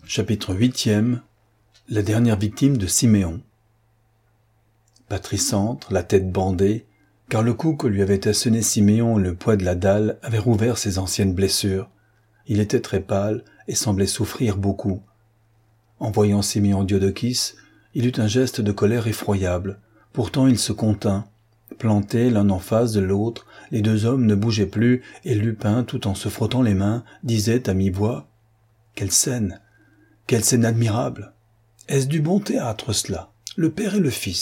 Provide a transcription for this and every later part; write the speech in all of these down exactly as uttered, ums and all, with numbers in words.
Chapitre huitième. La dernière victime de Siméon. Patrice entre, la tête bandée, car le coup que lui avait asséné Siméon, le poids de la dalle, avait rouvert ses anciennes blessures. Il était très pâle et semblait souffrir beaucoup. En voyant Siméon Diodokis, il eut un geste de colère effroyable. Pourtant il se contint. Plantés l'un en face de l'autre, les deux hommes ne bougeaient plus, et Lupin, tout en se frottant les mains, disait à mi-voix « Quelle scène ! Quelle scène admirable ! Est-ce du bon théâtre, cela, le père et le fils ?»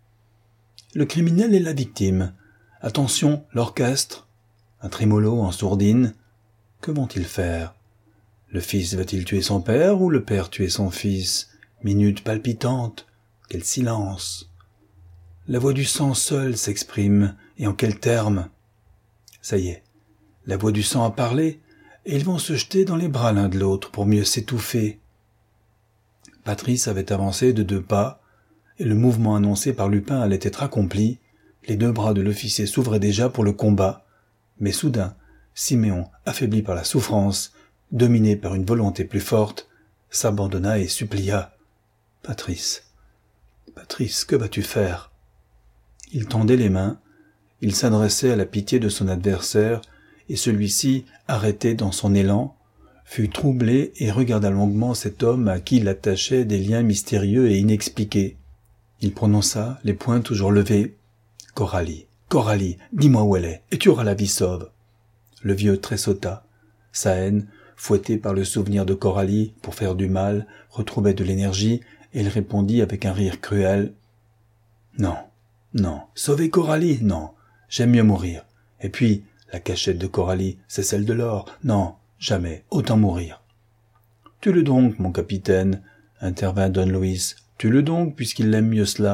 Le criminel et la victime. Attention, l'orchestre. Un trémolo en sourdine. Que vont-ils faire? Le fils va-t-il tuer son père ou le père tuer son fils? Minute palpitante. Quel silence. La voix du sang seule s'exprime, et en quels termes? Ça y est, la voix du sang a parlé, et ils vont se jeter dans les bras l'un de l'autre pour mieux s'étouffer. Patrice avait avancé de deux pas, et le mouvement annoncé par Lupin allait être accompli. Les deux bras de l'officier s'ouvraient déjà pour le combat, mais soudain, Siméon, affaibli par la souffrance, dominé par une volonté plus forte, s'abandonna et supplia « Patrice, Patrice, que vas-tu faire ?» Il tendait les mains, il s'adressait à la pitié de son adversaire, et celui-ci, arrêté dans son élan, fut troublé et regarda longuement cet homme à qui il attachait des liens mystérieux et inexpliqués. Il prononça, les poings toujours levés. « Coralie, Coralie, dis-moi où elle est, et tu auras la vie sauve. » Le vieux tressauta. Sa haine, fouettée par le souvenir de Coralie pour faire du mal, retrouvait de l'énergie, et il répondit avec un rire cruel. « Non, non, sauver Coralie, non, j'aime mieux mourir. Et puis, la cachette de Coralie, c'est celle de l'or. Non, jamais, autant mourir. »« Tue-le donc, mon capitaine, » intervint Don Luis. « Tue-le donc, puisqu'il l'aime mieux cela. »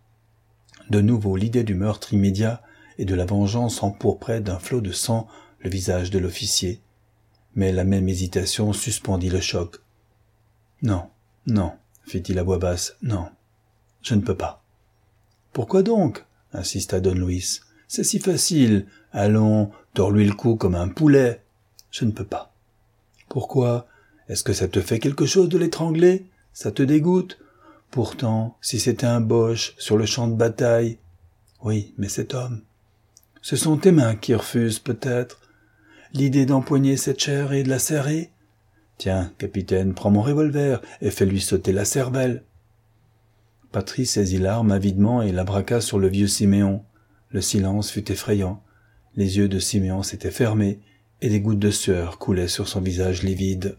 De nouveau, l'idée du meurtre immédiat et de la vengeance empourprait d'un flot de sang le visage de l'officier. Mais la même hésitation suspendit le choc. « Non, non, » fit-il à voix basse, « non, je ne peux pas. »« Pourquoi donc ?» insista Don Luis. « C'est si facile. Allons, tords-lui le cou comme un poulet. »« Je ne peux pas. »« Pourquoi ? Est-ce que ça te fait quelque chose de l'étrangler ? Ça te dégoûte ? Pourtant, si c'était un Boche sur le champ de bataille... »« Oui, mais cet homme... » »« Ce sont tes mains qui refusent, peut-être. L'idée d'empoigner cette chair et de la serrer ? Tiens, capitaine, prends mon revolver et fais-lui sauter la cervelle. » Patrice saisit l'arme avidement et la braqua sur le vieux Siméon. Le silence fut effrayant. Les yeux de Siméon s'étaient fermés et des gouttes de sueur coulaient sur son visage livide.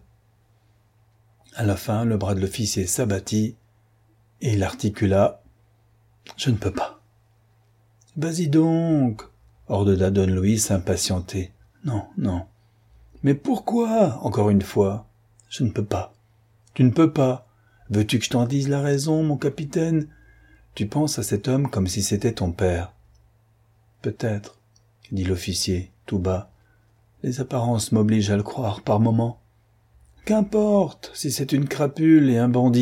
À la fin, le bras de l'officier s'abattit et il articula « Je ne peux pas. »« Vas-y donc !» ordonna Don Luis impatienté. « Non, non. »« Mais pourquoi, encore une fois ? » ?»« Je ne peux pas. »« Tu ne peux pas. Veux-tu que je t'en dise la raison, mon capitaine ? Tu penses à cet homme comme si c'était ton père. »« Peut-être, » dit l'officier, tout bas. « Les apparences m'obligent à le croire par moments. »« Qu'importe, si c'est une crapule et un bandit. »«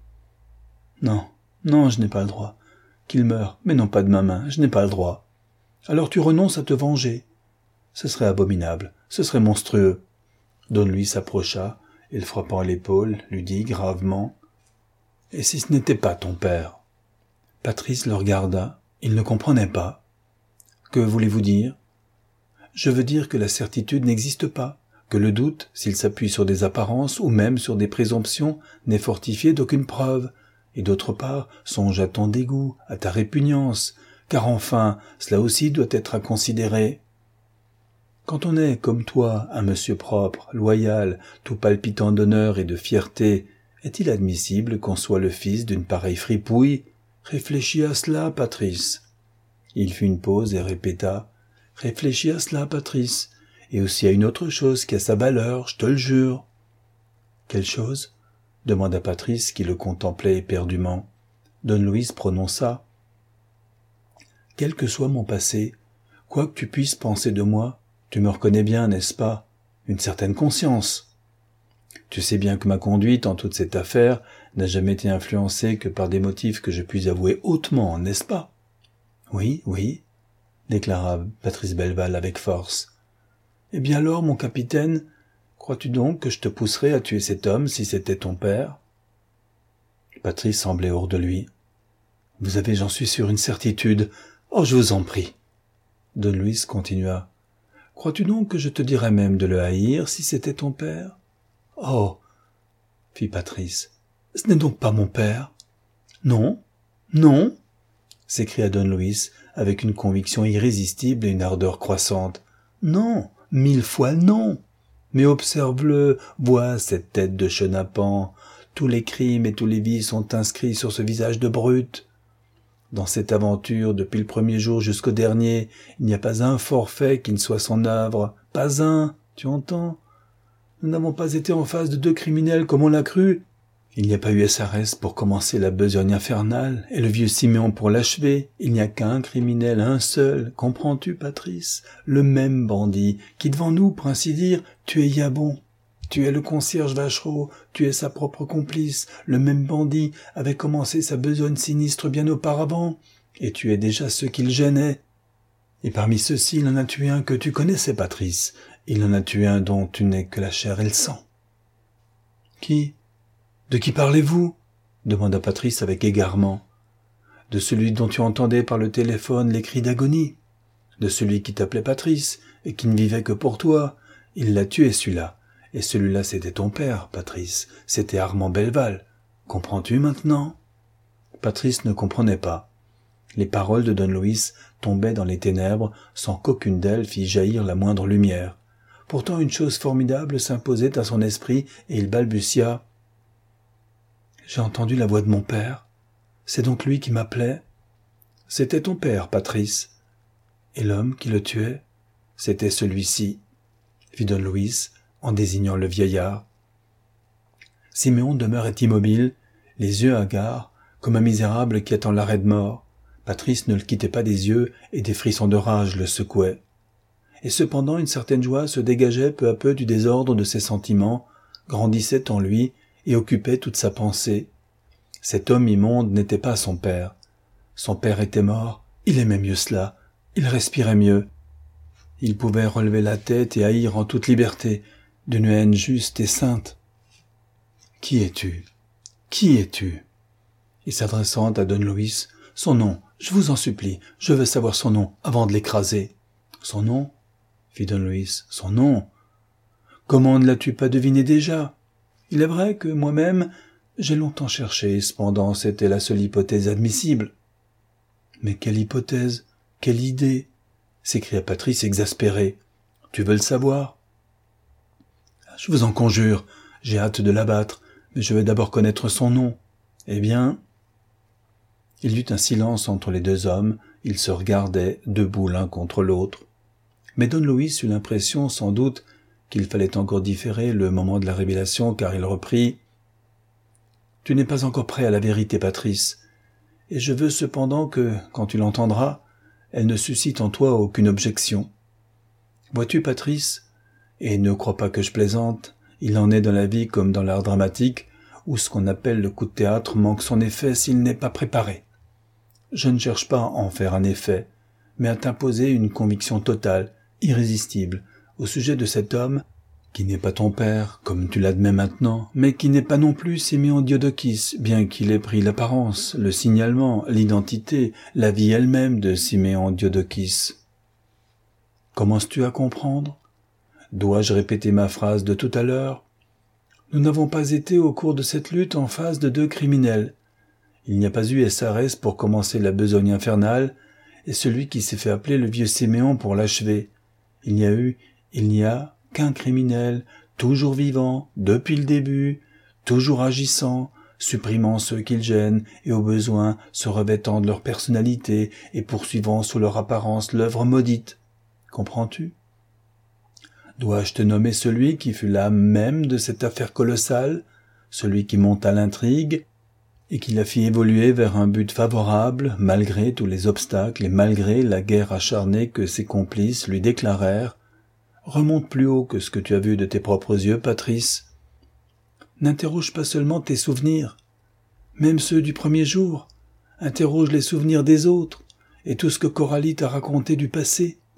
Non, non, je n'ai pas le droit. Qu'il meure, mais non pas de ma main, je n'ai pas le droit. Alors tu renonces à te venger. Ce serait abominable, ce serait monstrueux. » Don Luis s'approcha, et le frappant à l'épaule, lui dit gravement « Et si ce n'était pas ton père ?» Patrice le regarda, il ne comprenait pas. « Que voulez-vous dire ?»« Je veux dire que la certitude n'existe pas, que le doute, s'il s'appuie sur des apparences ou même sur des présomptions, n'est fortifié d'aucune preuve. Et d'autre part, songe à ton dégoût, à ta répugnance, car enfin, cela aussi doit être à considérer. Quand on est, comme toi, un monsieur propre, loyal, tout palpitant d'honneur et de fierté, est-il admissible qu'on soit le fils d'une pareille fripouille ? Réfléchis à cela, Patrice. » Il fit une pause et répéta « Réfléchis à cela, Patrice, et aussi à une autre chose qui a sa valeur, je te le jure. »« Quelle chose ?» demanda Patrice qui le contemplait éperdument. Don Luis prononça « Quel que soit mon passé, quoi que tu puisses penser de moi, tu me reconnais bien, n'est-ce pas? Une certaine conscience. Tu sais bien que ma conduite en toute cette affaire n'a jamais été influencée que par des motifs que je puis avouer hautement, n'est-ce pas? »« Oui, oui, » déclara Patrice Belleval avec force. « Eh bien alors, mon capitaine, Crois-tu donc que je te pousserais à tuer cet homme si c'était ton père ?» Patrice semblait hors de lui. « Vous avez, j'en suis sûr, une certitude. Oh, je vous en prie. » Don Luis continua. « Crois-tu donc que je te dirais même de le haïr si c'était ton père ?»« Oh !» fit Patrice. « Ce n'est donc pas mon père ?»« Non, non !» s'écria Don Luis avec une conviction irrésistible et une ardeur croissante. « Non, mille fois non ! Mais observe-le, vois cette tête de chenapan. Tous les crimes et tous les vices sont inscrits sur ce visage de brute. Dans cette aventure, depuis le premier jour jusqu'au dernier, il n'y a pas un forfait qui ne soit son œuvre. Pas un, tu entends? Nous n'avons pas été en face de deux criminels comme on l'a cru. Il n'y a pas eu S R S pour commencer la besogne infernale, et le vieux Siméon pour l'achever. Il n'y a qu'un criminel, un seul, comprends-tu, Patrice? Le même bandit, qui devant nous, pour ainsi dire, tu es Yabon. Tu es le concierge Vachereau, tu es sa propre complice. Le même bandit avait commencé sa besogne sinistre bien auparavant, et tu es déjà ceux qu'il gênait. Et parmi ceux-ci, il en a tué un que tu connaissais, Patrice. Il en a tué un dont tu n'es que la chair et le sang. Qui? De qui parlez-vous? Demanda Patrice avec égarement. De celui dont tu entendais par le téléphone les cris d'agonie. De celui qui t'appelait Patrice et qui ne vivait que pour toi. Il l'a tué, celui-là. Et celui-là, c'était ton père, Patrice. C'était Armand Belval. Comprends-tu maintenant? Patrice ne comprenait pas. Les paroles de Don Luis tombaient dans les ténèbres sans qu'aucune d'elles fît jaillir la moindre lumière. Pourtant une chose formidable s'imposait à son esprit et il balbutia. « J'ai entendu la voix de mon père. C'est donc lui qui m'appelait. »« C'était ton père, Patrice. »« Et l'homme qui le tuait, c'était celui-ci, » fit Don Luis en désignant le vieillard. Siméon demeurait immobile, les yeux hagards, comme un misérable qui attend l'arrêt de mort. Patrice ne le quittait pas des yeux et des frissons de rage le secouaient. Et cependant une certaine joie se dégageait peu à peu du désordre de ses sentiments, grandissait en lui et occupait toute sa pensée. Cet homme immonde n'était pas son père. Son père était mort, il aimait mieux cela, il respirait mieux. Il pouvait relever la tête et haïr en toute liberté, d'une haine juste et sainte. « Qui es-tu? Qui es-tu » Et s'adressant à Don Luis, « Son nom, je vous en supplie, je veux savoir son nom avant de l'écraser. »« Son nom ?» fit Don Luis. « Son nom ? Comment ne l'as-tu pas deviné déjà ? Il est vrai que moi-même, j'ai longtemps cherché, cependant c'était la seule hypothèse admissible. »« Mais quelle hypothèse? Quelle idée ?» s'écria Patrice exaspéré. « Tu veux le savoir? »« Je vous en conjure, j'ai hâte de l'abattre, mais je veux d'abord connaître son nom. »« Eh bien... » Il y eut un silence entre les deux hommes, ils se regardaient, debout l'un contre l'autre. Mais Don Luis eut l'impression, sans doute, qu'il fallait encore différer le moment de la révélation, car il reprit « Tu n'es pas encore prêt à la vérité, Patrice, et je veux cependant que, quand tu l'entendras, elle ne suscite en toi aucune objection. Vois-tu, Patrice, et ne crois pas que je plaisante, il en est dans la vie comme dans l'art dramatique, où ce qu'on appelle le coup de théâtre manque son effet s'il n'est pas préparé. Je ne cherche pas à en faire un effet, mais à t'imposer une conviction totale, irrésistible, au sujet de cet homme qui n'est pas ton père, comme tu l'admets maintenant, mais qui n'est pas non plus Siméon Diodokis, bien qu'il ait pris l'apparence, le signalement, l'identité, la vie elle-même de Siméon Diodokis. Commences-tu à comprendre? Dois-je répéter ma phrase de tout à l'heure? Nous n'avons pas été au cours de cette lutte en face de deux criminels. Il n'y a pas eu S R S pour commencer la besogne infernale, et celui qui s'est fait appeler le vieux Siméon pour l'achever. Il n'y a eu, il n'y a qu'un criminel, toujours vivant, depuis le début, toujours agissant, supprimant ceux qu'il gêne et au besoin se revêtant de leur personnalité et poursuivant sous leur apparence l'œuvre maudite. Comprends-tu? Dois-je te nommer celui qui fut l'âme même de cette affaire colossale, celui qui monta l'intrigue et qui la fit évoluer vers un but favorable malgré tous les obstacles et malgré la guerre acharnée que ses complices lui déclarèrent? Remonte plus haut que ce que tu as vu de tes propres yeux, Patrice. N'interroge pas seulement tes souvenirs, même ceux du premier jour. Interroge les souvenirs des autres et tout ce que Coralie t'a raconté du passé.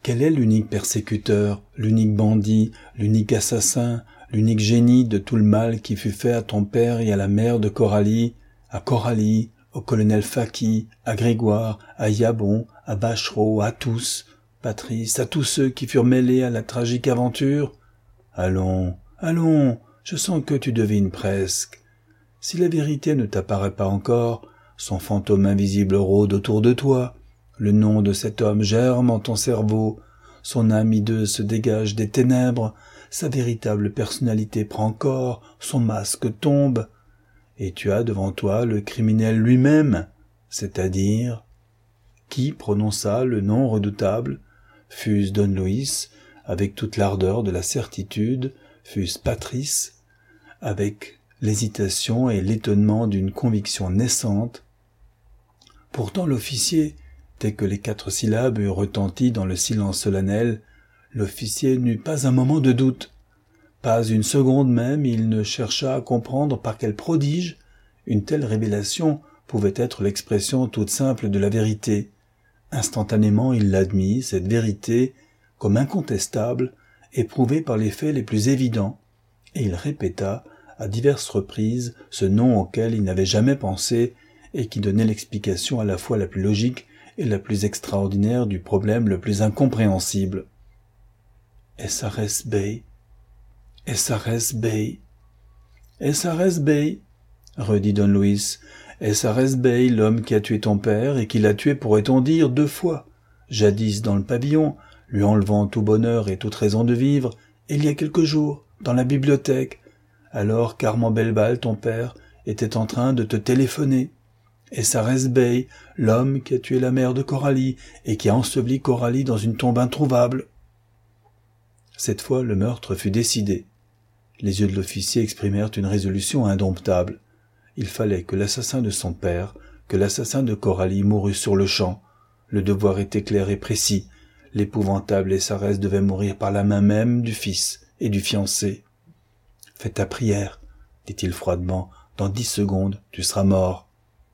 Quel est l'unique persécuteur, l'unique bandit, l'unique assassin, l'unique génie de tout le mal qui fut fait à ton père et à la mère de Coralie, à Coralie, au colonel Faki, à Grégoire, à Yabon, à Bachereau, à tous, Patrice, à tous ceux qui furent mêlés à la tragique aventure? Allons, allons, je sens que tu devines presque. Si la vérité ne t'apparaît pas encore, son fantôme invisible rôde autour de toi, le nom de cet homme germe en ton cerveau, son âme hideuse se dégage des ténèbres, sa véritable personnalité prend corps, son masque tombe, et tu as devant toi le criminel lui-même, c'est-à-dire qui prononça le nom redoutable, fût-ce Don Luis, avec toute l'ardeur de la certitude, fût-ce Patrice, avec l'hésitation et l'étonnement d'une conviction naissante. Pourtant l'officier, dès que les quatre syllabes eurent retenti dans le silence solennel, l'officier n'eut pas un moment de doute. Pas une seconde même il ne chercha à comprendre par quel prodige une telle révélation pouvait être l'expression toute simple de la vérité. Instantanément il l'admit, cette vérité, comme incontestable, éprouvée par les faits les plus évidents, et il répéta à diverses reprises ce nom auquel il n'avait jamais pensé et qui donnait l'explication à la fois la plus logique et la plus extraordinaire du problème le plus incompréhensible. S R S Bey, S R S Bey, S R S Bey, redit Don Luis, S R S Bey, l'homme qui a tué ton père et qui l'a tué, pourrait-on dire, deux fois, jadis dans le pavillon, lui enlevant tout bonheur et toute raison de vivre, et il y a quelques jours, dans la bibliothèque, alors qu'Armand Belval, ton père, était en train de te téléphoner. S R S Bey, l'homme qui a tué la mère de Coralie et qui a enseveli Coralie dans une tombe introuvable. Cette fois, le meurtre fut décidé. Les yeux de l'officier exprimèrent une résolution indomptable. Il fallait que l'assassin de son père, que l'assassin de Coralie mourût sur le champ. Le devoir était clair et précis. L'épouvantable S R S devait mourir par la main même du fils et du fiancé. « Fais ta prière, » dit-il froidement. « Dans dix secondes, tu seras mort. »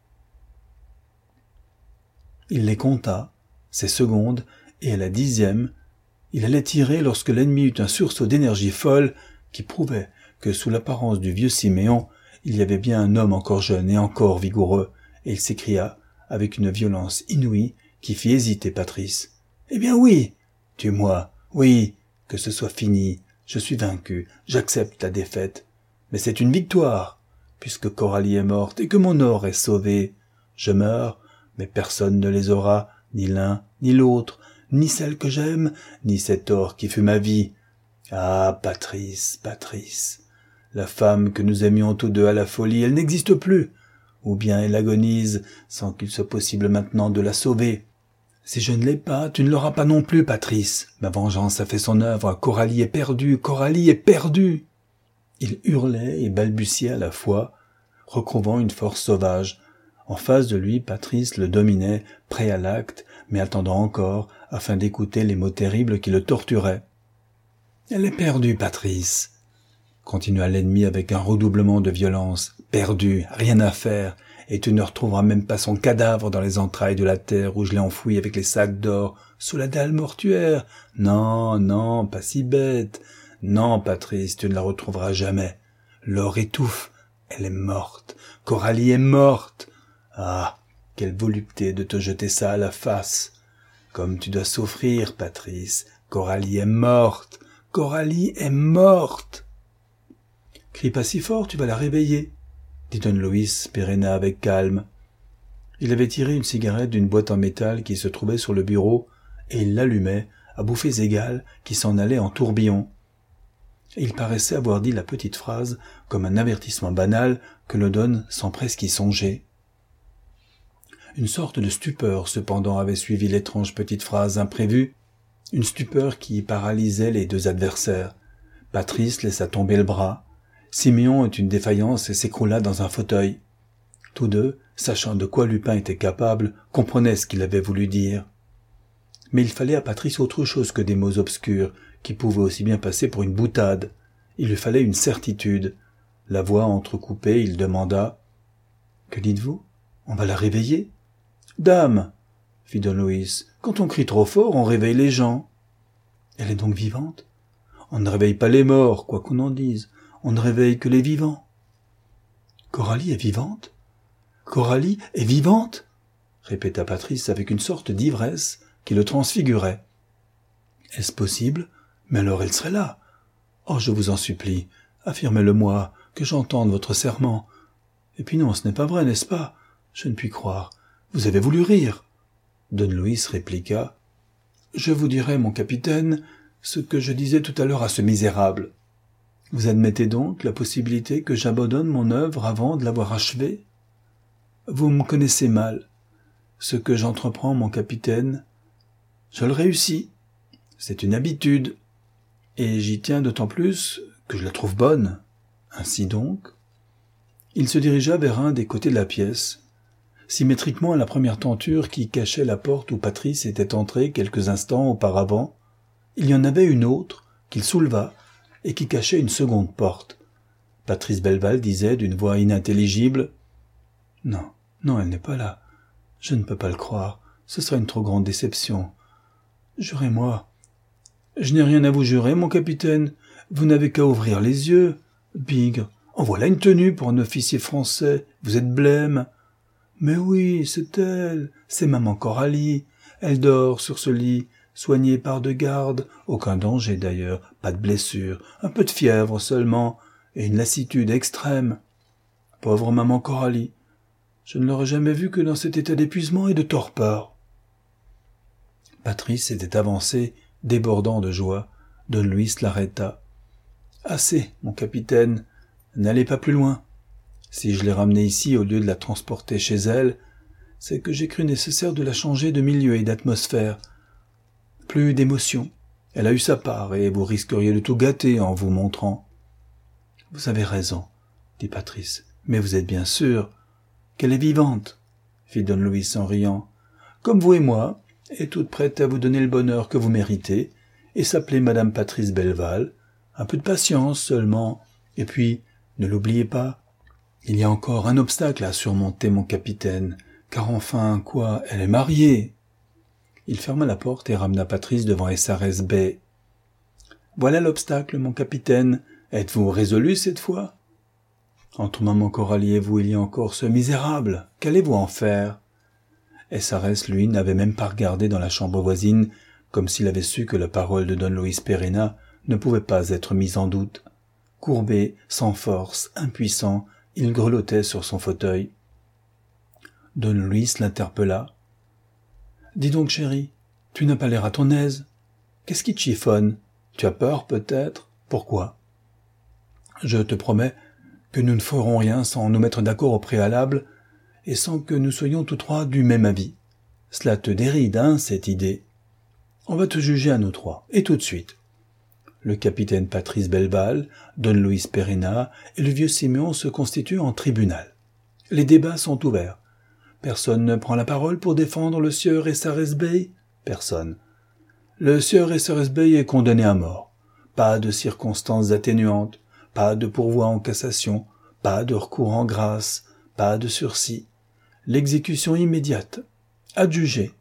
Il les compta, ces secondes, et à la dixième, il allait tirer lorsque l'ennemi eut un sursaut d'énergie folle qui prouvait que sous l'apparence du vieux Siméon, il y avait bien un homme encore jeune et encore vigoureux, et il s'écria, avec une violence inouïe, qui fit hésiter Patrice. « Eh bien oui, tue-moi, oui, que ce soit fini, je suis vaincu, j'accepte la défaite. Mais c'est une victoire, puisque Coralie est morte et que mon or est sauvé. Je meurs, mais personne ne les aura, ni l'un, ni l'autre, ni celle que j'aime, ni cet or qui fut ma vie. Ah, Patrice, Patrice, la femme que nous aimions tous deux à la folie, elle n'existe plus, ou bien elle agonise sans qu'il soit possible maintenant de la sauver. Si je ne l'ai pas, tu ne l'auras pas non plus, Patrice. Ma vengeance a fait son œuvre, Coralie est perdue, Coralie est perdue. » Il hurlait et balbutiait à la fois, recouvrant une force sauvage. En face de lui, Patrice le dominait, prêt à l'acte, mais attendant encore, afin d'écouter les mots terribles qui le torturaient. « Elle est perdue, Patrice !» continua l'ennemi avec un redoublement de violence. « Perdue, rien à faire, et tu ne retrouveras même pas son cadavre dans les entrailles de la terre où je l'ai enfoui avec les sacs d'or, sous la dalle mortuaire. Non, non, pas si bête. Non, Patrice, tu ne la retrouveras jamais. L'or étouffe, elle est morte. Coralie est morte. Ah, quelle volupté de te jeter ça à la face. Comme tu dois souffrir, Patrice. Coralie est morte. Coralie est morte. Crie pas si fort, tu vas la réveiller, dit Don Luis Perena avec calme. Il avait tiré une cigarette d'une boîte en métal qui se trouvait sur le bureau, et il l'allumait, à bouffées égales, qui s'en allaient en tourbillon. Et il paraissait avoir dit la petite phrase comme un avertissement banal que l'on donne sans presque y songer. Une sorte de stupeur, cependant, avait suivi l'étrange petite phrase imprévue, une stupeur qui paralysait les deux adversaires. Patrice laissa tomber le bras. Siméon eut une défaillance et s'écroula dans un fauteuil. Tous deux, sachant de quoi Lupin était capable, comprenaient ce qu'il avait voulu dire. Mais il fallait à Patrice autre chose que des mots obscurs, qui pouvaient aussi bien passer pour une boutade. Il lui fallait une certitude. La voix entrecoupée, il demanda « Que dites-vous? On va la réveiller ?»« Dame, fit Don Luis, quand on crie trop fort, on réveille les gens. Elle est donc vivante? On ne réveille pas les morts, quoi qu'on en dise. On ne réveille que les vivants. Coralie est vivante? Coralie est vivante? Répéta Patrice avec une sorte d'ivresse qui le transfigurait. Est-ce possible? Mais alors elle serait là. Oh, je vous en supplie, affirmez-le-moi, que j'entende votre serment. Et puis non, ce n'est pas vrai, n'est-ce pas? Je ne puis croire. Vous avez voulu rire. Don Luis répliqua. Je vous dirai, mon capitaine, ce que je disais tout à l'heure à ce misérable. Vous admettez donc la possibilité que j'abandonne mon œuvre avant de l'avoir achevée? Vous me connaissez mal. Ce que j'entreprends, mon capitaine, je le réussis. C'est une habitude. Et j'y tiens d'autant plus que je la trouve bonne. Ainsi donc, il se dirigea vers un des côtés de la pièce, symétriquement à la première tenture qui cachait la porte où Patrice était entré quelques instants auparavant. Il y en avait une autre qu'il souleva et qui cachait une seconde porte. Patrice Belval disait d'une voix inintelligible « Non, non, elle n'est pas là. Je ne peux pas le croire. Ce serait une trop grande déception. Jurez-moi. » « Je n'ai rien à vous jurer, mon capitaine. Vous n'avez qu'à ouvrir les yeux. Bigre, en voilà une tenue pour un officier français. Vous êtes blême. »« Mais oui, c'est elle. C'est maman Coralie. Elle dort sur ce lit, soignée par deux gardes. Aucun danger d'ailleurs, pas de blessure, un peu de fièvre seulement, et une lassitude extrême. Pauvre maman Coralie. Je ne l'aurais jamais vue que dans cet état d'épuisement et de torpeur. » Patrice était avancé, débordant de joie. Don Luis l'arrêta. « Assez, mon capitaine, n'allez pas plus loin. Si je l'ai ramenée ici au lieu de la transporter chez elle, c'est que j'ai cru nécessaire de la changer de milieu et d'atmosphère. Plus d'émotion. Elle a eu sa part, et vous risqueriez de tout gâter en vous montrant. »« Vous avez raison, dit Patrice, mais vous êtes bien sûr qu'elle est vivante, fit Don Luis en riant, comme vous et moi, et toute prête à vous donner le bonheur que vous méritez, et s'appelait Madame Patrice Belval. Un peu de patience seulement, et puis, ne l'oubliez pas, il y a encore un obstacle à surmonter, mon capitaine, car enfin, quoi, elle est mariée. » Il ferma la porte et ramena Patrice devant S R S Bay. « Voilà l'obstacle, mon capitaine. Êtes-vous résolu cette fois? Entre maman Coralie et vous, il y a encore ce misérable. Qu'allez-vous en faire ?» S R S, lui, n'avait même pas regardé dans la chambre voisine, comme s'il avait su que la parole de Don Luis Pereira ne pouvait pas être mise en doute. Courbé, sans force, impuissant, il grelottait sur son fauteuil. Don Luis l'interpella. « Dis donc, chéri, tu n'as pas l'air à ton aise. Qu'est-ce qui te chiffonne? Tu as peur, peut-être? Pourquoi? »« Je te promets que nous ne ferons rien sans nous mettre d'accord au préalable et sans que nous soyons tous trois du même avis. Cela te déride, hein, cette idée? On va te juger à nous trois, et tout de suite. Le capitaine Patrice Belval, Don Luis Pereira et le vieux Siméon se constituent en tribunal. Les débats sont ouverts. Personne ne prend la parole pour défendre le sieur S R S Bay? Personne. Le sieur S R S Bay est condamné à mort. Pas de circonstances atténuantes, pas de pourvoi en cassation, pas de recours en grâce, pas de sursis. L'exécution immédiate. Adjugé.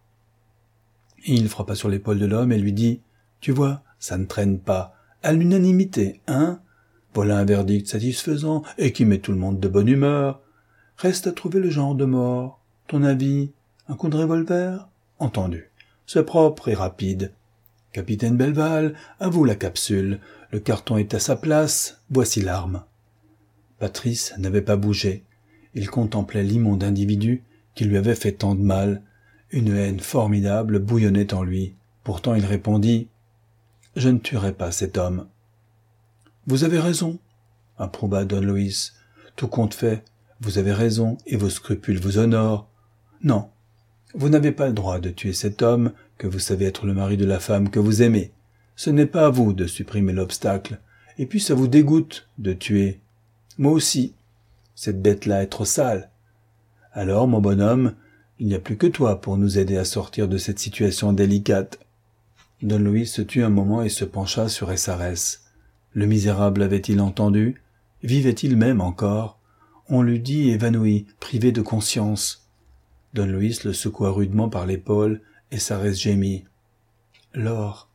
Il frappa sur l'épaule de l'homme et lui dit « Tu vois, ça ne traîne pas. À l'unanimité, hein? Voilà un verdict satisfaisant et qui met tout le monde de bonne humeur. Reste à trouver le genre de mort. Ton avis? Un coup de revolver? Entendu. C'est propre et rapide. Capitaine Belval, à vous la capsule. Le carton est à sa place. Voici l'arme. » Patrice n'avait pas bougé. Il contemplait l'immonde individu qui lui avait fait tant de mal. Une haine formidable bouillonnait en lui. Pourtant il répondit « Je ne tuerai pas cet homme. »« Vous avez raison, » approuva Don Luis. « Tout compte fait, vous avez raison et vos scrupules vous honorent. Non, vous n'avez pas le droit de tuer cet homme que vous savez être le mari de la femme que vous aimez. Ce n'est pas à vous de supprimer l'obstacle. Et puis ça vous dégoûte de tuer. Moi aussi. Cette bête-là est trop sale. Alors, mon bonhomme, il n'y a plus que toi pour nous aider à sortir de cette situation délicate. » Don Luis se tut un moment et se pencha sur S R S. Le misérable avait-il entendu? Vivait-il même encore? On l'eût dit évanoui, privé de conscience. Don Luis le secoua rudement par l'épaule et S R S gémit. « Laure,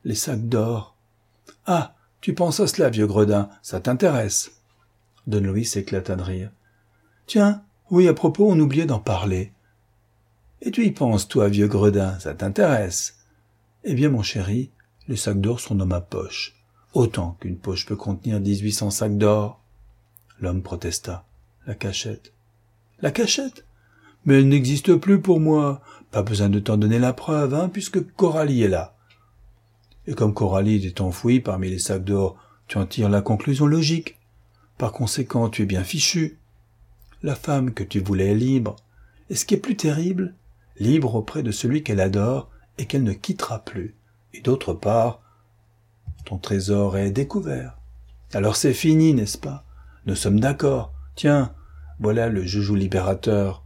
Les sacs d'or. Ah, tu penses à cela, vieux gredin, ça t'intéresse. Don Luis éclata de rire. Tiens, oui, à propos, on oubliait d'en parler. Et tu y penses, toi, vieux gredin, ça t'intéresse. Eh bien, mon chéri, les sacs d'or sont dans ma poche. Autant qu'une poche peut contenir dix-huit cents sacs d'or. L'homme protesta. La cachette. La cachette? Mais elle n'existe plus pour moi. Pas besoin de t'en donner la preuve, hein, puisque Coralie est là. Et comme Coralie est enfouie parmi les sacs d'or, tu en tires la conclusion logique. Par conséquent, tu es bien fichu. La femme que tu voulais est libre. Et ce qui est plus terrible, libre auprès de celui qu'elle adore et qu'elle ne quittera plus. Et d'autre part, ton trésor est découvert. Alors c'est fini, n'est-ce pas? Nous sommes d'accord. Tiens, voilà le joujou libérateur.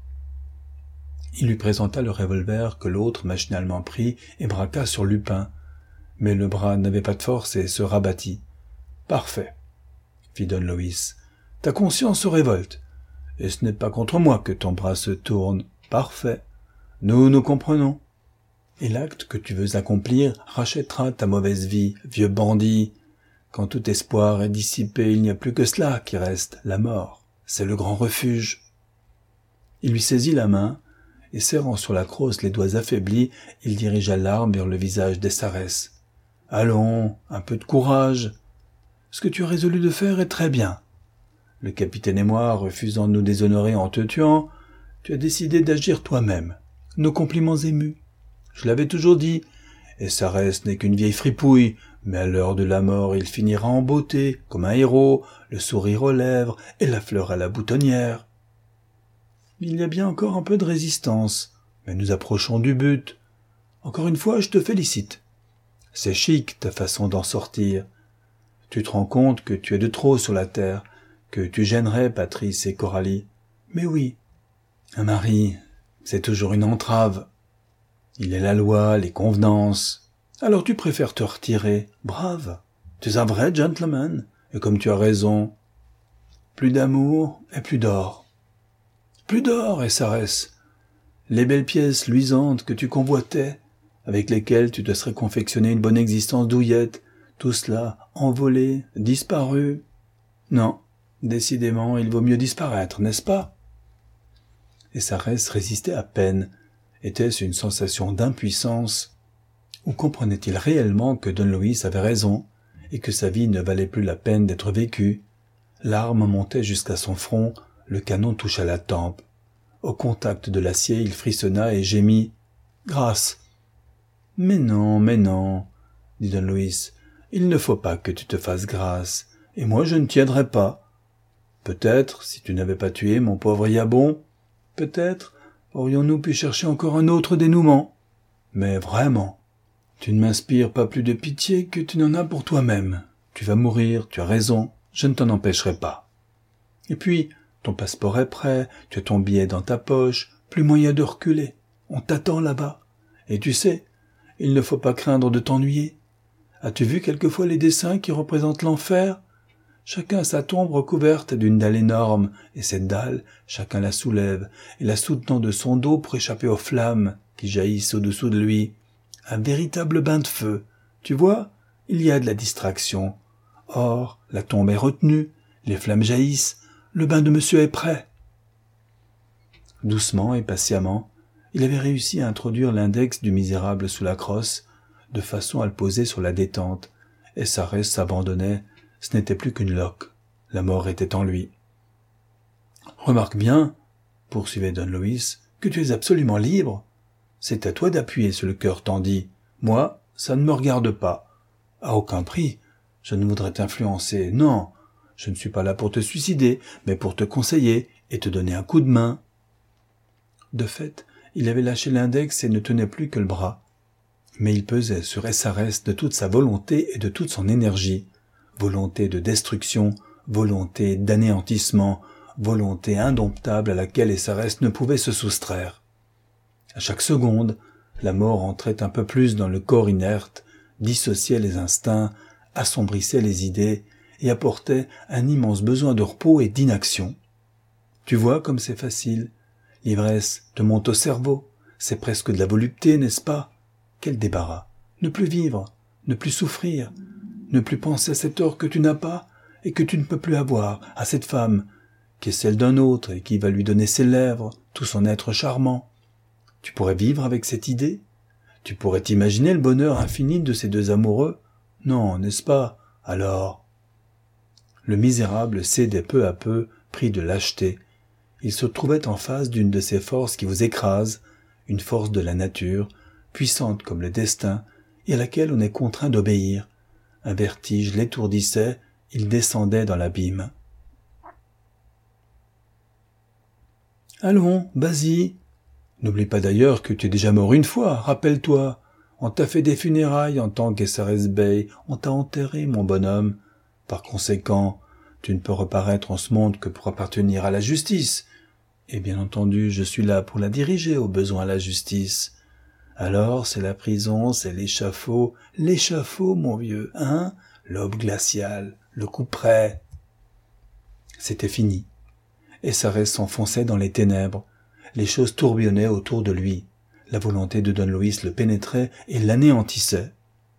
Il lui présenta le revolver que l'autre machinalement prit et braqua sur Lupin. Mais le bras n'avait pas de force et se rabattit. « Parfait, » fit Don Luis. « Ta conscience se révolte. Et ce n'est pas contre moi que ton bras se tourne. Parfait. Nous nous comprenons. Et l'acte que tu veux accomplir rachètera ta mauvaise vie, vieux bandit. Quand tout espoir est dissipé, il n'y a plus que cela qui reste, la mort. C'est le grand refuge. » Il lui saisit la main, et serrant sur la crosse les doigts affaiblis, il dirigea l'arme vers le visage d'Essarès. « Allons, un peu de courage. Ce que tu as résolu de faire est très bien. Le capitaine et moi, refusant de nous déshonorer en te tuant, tu as décidé d'agir toi-même. Nos compliments émus. Je l'avais toujours dit, Essarès n'est qu'une vieille fripouille, mais à l'heure de la mort, il finira en beauté, comme un héros, le sourire aux lèvres et la fleur à la boutonnière. Il y a bien encore un peu de résistance, mais nous approchons du but. Encore une fois, je te félicite. C'est chic, ta façon d'en sortir. Tu te rends compte que tu es de trop sur la terre, que tu gênerais Patrice et Coralie. Mais oui, un mari, c'est toujours une entrave. Il est la loi, les convenances. Alors tu préfères te retirer. Brave. Tu es un vrai gentleman. Et comme tu as raison, plus d'amour et plus d'or. Plus d'or, Essarès. Les belles pièces luisantes que tu convoitais, avec lesquelles tu te serais confectionné une bonne existence douillette, tout cela envolé, disparu. Non, décidément, il vaut mieux disparaître, n'est-ce pas? Essarès résistait à peine. Était-ce une sensation d'impuissance? Ou comprenait-il réellement que Don Luis avait raison, et que sa vie ne valait plus la peine d'être vécue? L'arme montait jusqu'à son front, le canon toucha la tempe. Au contact de l'acier, il frissonna et gémit. « Grâce !»« Mais non, mais non, » dit Don Luis. « Il ne faut pas que tu te fasses grâce, et moi je ne t'y aiderai pas. Peut-être, si tu n'avais pas tué mon pauvre Yabon, peut-être aurions-nous pu chercher encore un autre dénouement. Mais vraiment, tu ne m'inspires pas plus de pitié que tu n'en as pour toi-même. Tu vas mourir, tu as raison, je ne t'en empêcherai pas. Et puis, ton passeport est prêt, tu as ton billet dans ta poche, plus moyen de reculer. On t'attend là-bas. Et tu sais, il ne faut pas craindre de t'ennuyer. As-tu vu quelquefois les dessins qui représentent l'enfer? Chacun a sa tombe recouverte d'une dalle énorme, et cette dalle, chacun la soulève, et la soutenant de son dos pour échapper aux flammes qui jaillissent au-dessous de lui. Un véritable bain de feu. Tu vois, il y a de la distraction. Or, la tombe est retenue, les flammes jaillissent, le bain de monsieur est prêt. Doucement et patiemment, il avait réussi à introduire l'index du misérable sous la crosse, de façon à le poser sur la détente, et Sarès s'abandonnait. Ce n'était plus qu'une loque. La mort était en lui. « Remarque bien, » poursuivait Don Luis, « que tu es absolument libre. C'est à toi d'appuyer sur le cœur tendu. Moi, ça ne me regarde pas. À aucun prix. Je ne voudrais t'influencer. Non, je ne suis pas là pour te suicider, mais pour te conseiller et te donner un coup de main. » De fait, il avait lâché l'index et ne tenait plus que le bras. Mais il pesait sur Essarès de toute sa volonté et de toute son énergie. Volonté de destruction, volonté d'anéantissement, volonté indomptable à laquelle Essarès ne pouvait se soustraire. À chaque seconde, la mort entrait un peu plus dans le corps inerte, dissociait les instincts, assombrissait les idées et apportait un immense besoin de repos et d'inaction. Tu vois comme c'est facile. L'ivresse te monte au cerveau. C'est presque de la volupté, n'est-ce pas? Quel débarras. Ne plus vivre, ne plus souffrir, ne plus penser à cet or que tu n'as pas et que tu ne peux plus avoir, à cette femme qui est celle d'un autre et qui va lui donner ses lèvres, tout son être charmant. Tu pourrais vivre avec cette idée? Tu pourrais t'imaginer le bonheur infini de ces deux amoureux? Non, n'est-ce pas? Alors... Le misérable cédait peu à peu, pris de lâcheté. Il se trouvait en face d'une de ces forces qui vous écrasent, une force de la nature, puissante comme le destin, et à laquelle on est contraint d'obéir. Un vertige l'étourdissait, il descendait dans l'abîme. « Allons, vas-y. N'oublie pas d'ailleurs que tu es déjà mort une fois, rappelle-toi. On t'a fait des funérailles en tant qu'S R S Bey, on t'a enterré, mon bonhomme. Par conséquent, tu ne peux reparaître en ce monde que pour appartenir à la justice. Et bien entendu, je suis là pour la diriger au besoin la justice. Alors, c'est la prison, c'est l'échafaud, l'échafaud, mon vieux, hein, l'aube glaciale, le coup près. » C'était fini. Et S R S s'enfonçait dans les ténèbres. Les choses tourbillonnaient autour de lui. La volonté de Don Luis le pénétrait et l'anéantissait.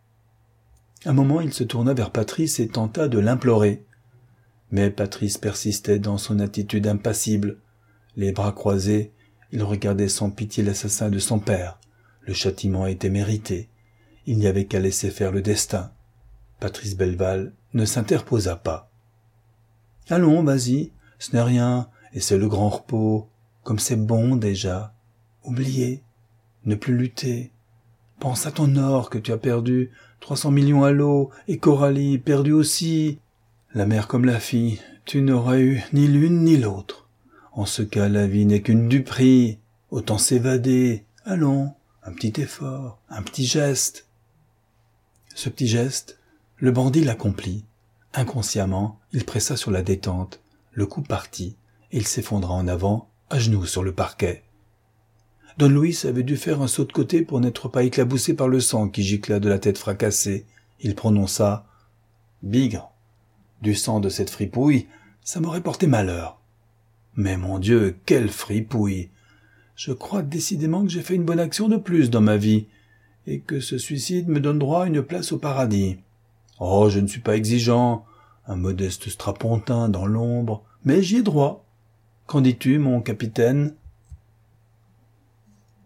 Un moment, il se tourna vers Patrice et tenta de l'implorer. Mais Patrice persistait dans son attitude impassible. Les bras croisés, il regardait sans pitié l'assassin de son père. Le châtiment était mérité. Il n'y avait qu'à laisser faire le destin. Patrice Belleval ne s'interposa pas. « Allons, vas-y, ce n'est rien, et c'est le grand repos. Comme c'est bon déjà. Oublier, ne plus lutter. Pense à ton or que tu as perdu, trois cents millions à l'eau, et Coralie, perdue aussi. La mère comme la fille, tu n'auras eu ni l'une ni l'autre. En ce cas, la vie n'est qu'une duperie. Autant s'évader. Allons, un petit effort, un petit geste. » Ce petit geste, le bandit l'accomplit. Inconsciemment, il pressa sur la détente. Le coup partit, et il s'effondra en avant, à genoux sur le parquet. Don Luis avait dû faire un saut de côté pour n'être pas éclaboussé par le sang qui gicla de la tête fracassée. Il prononça « Bigre, du sang de cette fripouille, ça m'aurait porté malheur. Mais mon Dieu, quelle fripouille! Je crois décidément que j'ai fait une bonne action de plus dans ma vie, et que ce suicide me donne droit à une place au paradis. Oh, je ne suis pas exigeant, un modeste strapontin dans l'ombre, mais j'y ai droit. Qu'en dis-tu, mon capitaine ?